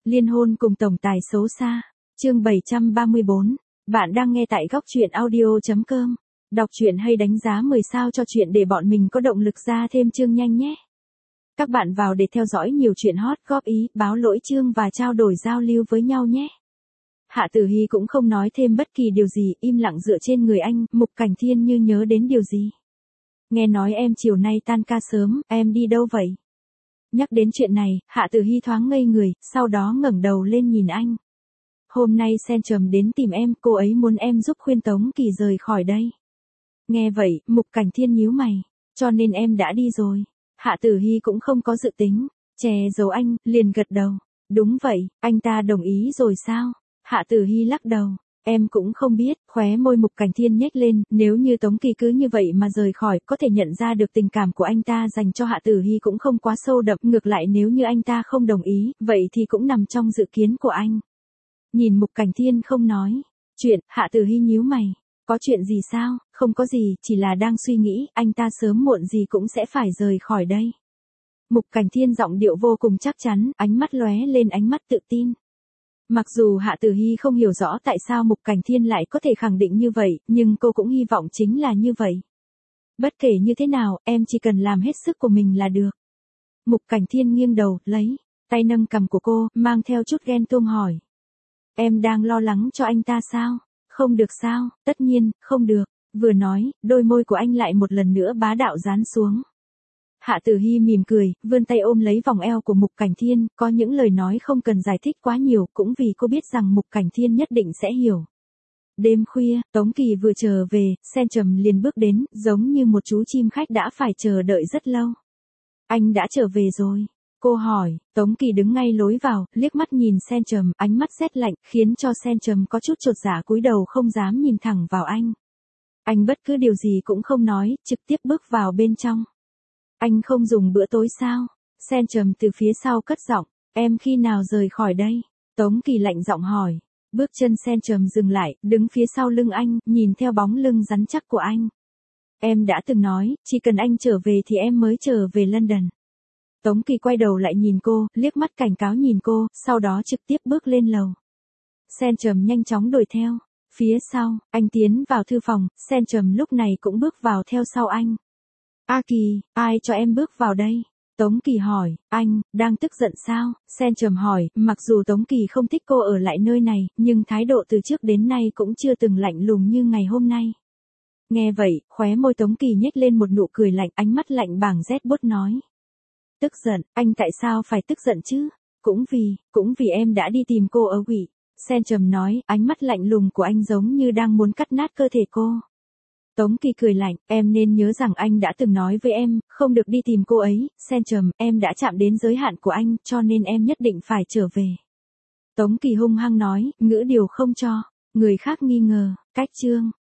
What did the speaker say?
Liên hôn cùng tổng tài xấu xa. Chương 734. Bạn đang nghe tại góc truyện audio.com. Đọc truyện hay đánh giá 10 sao cho truyện để bọn mình có động lực ra thêm chương nhanh nhé. Các bạn vào để theo dõi nhiều chuyện hot, góp ý, báo lỗi chương và trao đổi giao lưu với nhau nhé. Hạ Tử Hy cũng không nói thêm bất kỳ điều gì, im lặng dựa trên người anh. Mục Cảnh Thiên như nhớ đến điều gì. Nghe nói em chiều nay tan ca sớm, em đi đâu vậy? Nhắc đến chuyện này, Hạ Tử Hy thoáng ngây người, sau đó ngẩng đầu lên nhìn anh. Hôm nay Centrum đến tìm em, cô ấy muốn em giúp khuyên Tống Kỳ rời khỏi đây. Nghe vậy, Mục Cảnh Thiên nhíu mày, cho nên em đã đi rồi. Hạ Tử Hy cũng không có dự tính, che giấu anh, liền gật đầu. Đúng vậy, anh ta đồng ý rồi sao? Hạ Tử Hy lắc đầu. Em cũng không biết, khóe môi Mục Cảnh Thiên nhếch lên, nếu như Tống Kỳ cứ như vậy mà rời khỏi, có thể nhận ra được tình cảm của anh ta dành cho Hạ Tử Hy cũng không quá sâu đậm, ngược lại nếu như anh ta không đồng ý, vậy thì cũng nằm trong dự kiến của anh. Nhìn Mục Cảnh Thiên không nói chuyện, Hạ Tử Hy nhíu mày, có chuyện gì sao? Không có gì, chỉ là đang suy nghĩ, anh ta sớm muộn gì cũng sẽ phải rời khỏi đây. Mục Cảnh Thiên giọng điệu vô cùng chắc chắn, ánh mắt lóe lên ánh mắt tự tin. Mặc dù Hạ Tử Hy không hiểu rõ tại sao Mục Cảnh Thiên lại có thể khẳng định như vậy, nhưng cô cũng hy vọng chính là như vậy. Bất kể như thế nào, em chỉ cần làm hết sức của mình là được. Mục Cảnh Thiên nghiêng đầu, lấy tay nâng cằm của cô, mang theo chút ghen tuông hỏi. Em đang lo lắng cho anh ta sao? Không được sao? Tất nhiên, không được. Vừa nói, đôi môi của anh lại một lần nữa bá đạo dán xuống. Hạ Tử Hy mỉm cười, vươn tay ôm lấy vòng eo của Mục Cảnh Thiên, có những lời nói không cần giải thích quá nhiều, cũng vì cô biết rằng Mục Cảnh Thiên nhất định sẽ hiểu. Đêm khuya, Tống Kỳ vừa trở về, Centrum liền bước đến, giống như một chú chim khách đã phải chờ đợi rất lâu. Anh đã trở về rồi. Cô hỏi, Tống Kỳ đứng ngay lối vào, liếc mắt nhìn Centrum, ánh mắt rét lạnh, khiến cho Centrum có chút chột dạ cúi đầu không dám nhìn thẳng vào anh. Anh bất cứ điều gì cũng không nói, trực tiếp bước vào bên trong. Anh không dùng bữa tối sao? Centrum từ phía sau cất giọng, em khi nào rời khỏi đây? Tống Kỳ lạnh giọng hỏi. Bước chân Centrum dừng lại, đứng phía sau lưng anh, nhìn theo bóng lưng rắn chắc của anh. Em đã từng nói, chỉ cần anh trở về thì em mới trở về London. Tống Kỳ quay đầu lại nhìn cô, liếc mắt cảnh cáo nhìn cô, sau đó trực tiếp bước lên lầu. Centrum nhanh chóng đuổi theo. Phía sau, anh tiến vào thư phòng, Centrum lúc này cũng bước vào theo sau anh. A Kỳ, ai cho em bước vào đây? Tống Kỳ hỏi, anh, đang tức giận sao? Centrum hỏi, mặc dù Tống Kỳ không thích cô ở lại nơi này, nhưng thái độ từ trước đến nay cũng chưa từng lạnh lùng như ngày hôm nay. Nghe vậy, khóe môi Tống Kỳ nhếch lên một nụ cười lạnh, ánh mắt lạnh bảng rét buốt nói. Tức giận, anh tại sao phải tức giận chứ? Cũng vì em đã đi tìm cô ở Quỷ. Centrum nói, ánh mắt lạnh lùng của anh giống như đang muốn cắt nát cơ thể cô. Tống Kỳ cười lạnh, em nên nhớ rằng anh đã từng nói với em, không được đi tìm cô ấy. Centrum, em đã chạm đến giới hạn của anh, cho nên em nhất định phải trở về. Tống Kỳ hung hăng nói, ngữ điều không cho người khác nghi ngờ. Cách chương